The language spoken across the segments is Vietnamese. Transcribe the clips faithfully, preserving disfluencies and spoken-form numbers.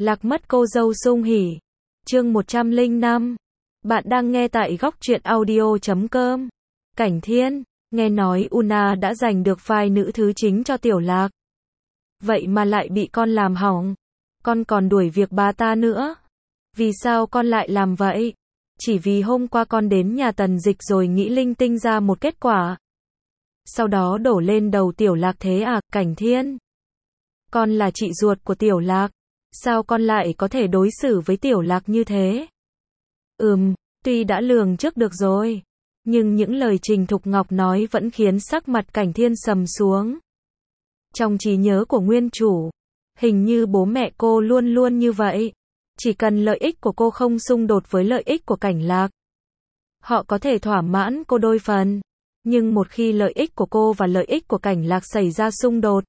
Lạc mất cô dâu sung hỉ. Chương một trăm lẻ năm. Bạn đang nghe tại góc truyện audio chấm com. Cảnh Thiên, nghe nói Una đã giành được vai nữ thứ chính cho Tiểu Lạc. Vậy mà lại bị con làm hỏng. Con còn đuổi việc bà ta nữa. Vì sao con lại làm vậy? Chỉ vì hôm qua con đến nhà Tần Dịch rồi nghĩ linh tinh ra một kết quả. Sau đó đổ lên đầu Tiểu Lạc thế à, Cảnh Thiên? Con là chị ruột của Tiểu Lạc. Sao con lại có thể đối xử với Tiểu Lạc như thế? Ừm, tuy đã lường trước được rồi. Nhưng những lời Trình Thục Ngọc nói vẫn khiến sắc mặt Cảnh Thiên sầm xuống. Trong trí nhớ của nguyên chủ, hình như bố mẹ cô luôn luôn như vậy. Chỉ cần lợi ích của cô không xung đột với lợi ích của Cảnh Lạc, họ có thể thỏa mãn cô đôi phần. Nhưng một khi lợi ích của cô và lợi ích của Cảnh Lạc xảy ra xung đột,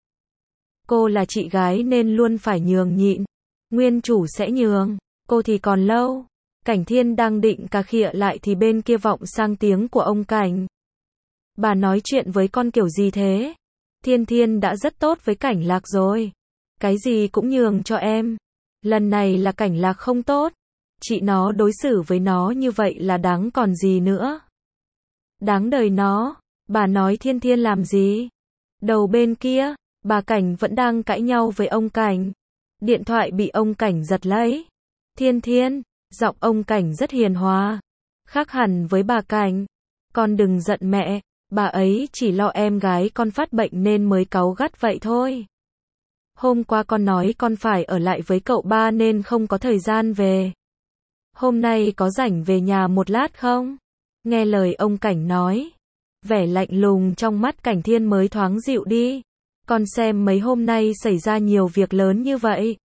cô là chị gái nên luôn phải nhường nhịn. Nguyên chủ sẽ nhường, cô thì còn lâu. Cảnh Thiên đang định cà khịa lại thì bên kia vọng sang tiếng của ông Cảnh. Bà nói chuyện với con kiểu gì thế? Thiên Thiên đã rất tốt với Cảnh Lạc rồi. Cái gì cũng nhường cho em. Lần này là Cảnh Lạc không tốt. Chị nó đối xử với nó như vậy là đáng còn gì nữa. Đáng đời nó. Bà nói Thiên Thiên làm gì? Đầu bên kia, bà Cảnh vẫn đang cãi nhau với ông Cảnh. Điện thoại bị ông Cảnh giật lấy. Thiên Thiên, giọng ông Cảnh rất hiền hòa. Khác hẳn với bà Cảnh. Con đừng giận mẹ, bà ấy chỉ lo em gái con phát bệnh nên mới cáu gắt vậy thôi. Hôm qua con nói con phải ở lại với cậu ba nên không có thời gian về. Hôm nay có rảnh về nhà một lát không? Nghe lời ông Cảnh nói, vẻ lạnh lùng trong mắt Cảnh Thiên mới thoáng dịu đi. Con xem mấy hôm nay xảy ra nhiều việc lớn như vậy.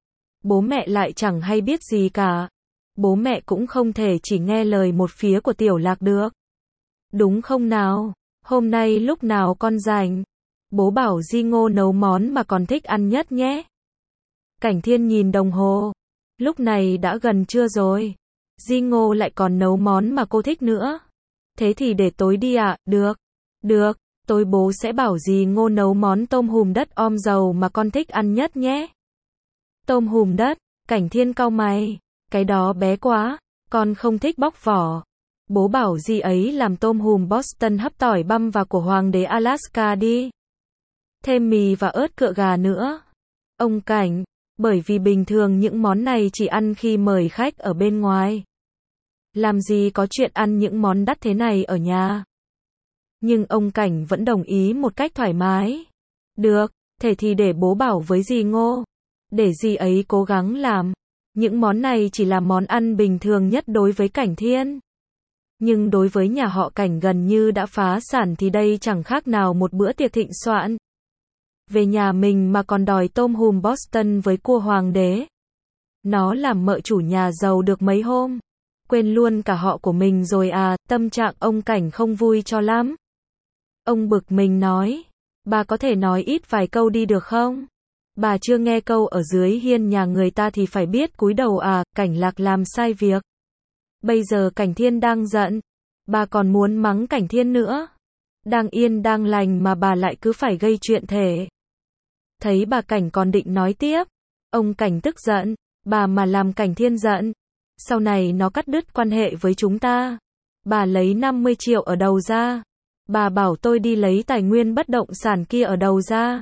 Bố mẹ lại chẳng hay biết gì cả. Bố mẹ cũng không thể chỉ nghe lời một phía của Tiểu Lạc được. Đúng không nào? Hôm nay lúc nào con rảnh? Bố bảo Di Ngô nấu món mà con thích ăn nhất nhé. Cảnh Thiên nhìn đồng hồ. Lúc này đã gần trưa rồi. Di Ngô lại còn nấu món mà cô thích nữa. Thế thì để tối đi ạ, à? Được. Được, tối bố sẽ bảo Di Ngô nấu món tôm hùm đất om dầu mà con thích ăn nhất nhé. Tôm hùm đất, Cảnh Thiên cau mày. Cái đó bé quá, con không thích bóc vỏ. Bố bảo Di ấy làm tôm hùm Boston hấp tỏi băm và của Hoàng đế Alaska đi. Thêm mì và ớt cựa gà nữa. Ông Cảnh, bởi vì bình thường những món này chỉ ăn khi mời khách ở bên ngoài. Làm gì có chuyện ăn những món đắt thế này ở nhà. Nhưng ông Cảnh vẫn đồng ý một cách thoải mái. Được, thế thì để bố bảo với dì Ngô. Để dì ấy cố gắng làm. Những món này chỉ là món ăn bình thường nhất đối với Cảnh Thiên. Nhưng đối với nhà họ Cảnh gần như đã phá sản thì đây chẳng khác nào một bữa tiệc thịnh soạn. Về nhà mình mà còn đòi tôm hùm Boston với cua hoàng đế. Nó làm mợ chủ nhà giàu được mấy hôm. Quên luôn cả họ của mình rồi à, tâm trạng ông Cảnh không vui cho lắm. Ông bực mình nói, bà có thể nói ít vài câu đi được không? Bà chưa nghe câu ở dưới hiên nhà người ta thì phải biết cúi đầu à, Cảnh Lạc làm sai việc. Bây giờ Cảnh Thiên đang giận, bà còn muốn mắng Cảnh Thiên nữa. Đang yên đang lành mà bà lại cứ phải gây chuyện thể. Thấy bà Cảnh còn định nói tiếp, ông Cảnh tức giận, bà mà làm Cảnh Thiên giận, sau này nó cắt đứt quan hệ với chúng ta. Bà lấy năm mươi triệu ở đầu ra. Bà bảo tôi đi lấy tài nguyên bất động sản kia ở đầu ra.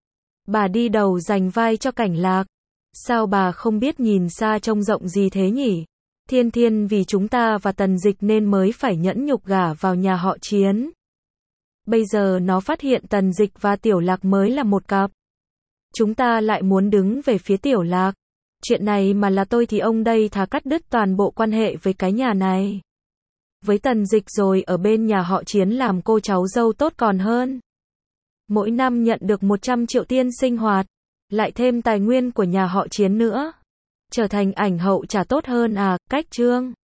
Bà đi đầu giành vai cho Cảnh Lạc. Sao bà không biết nhìn xa trông rộng gì thế nhỉ? Thiên Thiên vì chúng ta và Tần Dịch nên mới phải nhẫn nhục gả vào nhà họ Chiến. Bây giờ nó phát hiện Tần Dịch và Tiểu Lạc mới là một cặp. Chúng ta lại muốn đứng về phía Tiểu Lạc. Chuyện này mà là tôi thì ông đây thà cắt đứt toàn bộ quan hệ với cái nhà này. Với Tần Dịch rồi ở bên nhà họ Chiến làm cô cháu dâu tốt còn hơn. Mỗi năm nhận được một trăm triệu tiền sinh hoạt. Lại thêm tài nguyên của nhà họ Chiến nữa. Trở thành ảnh hậu chả tốt hơn à, cách Trương.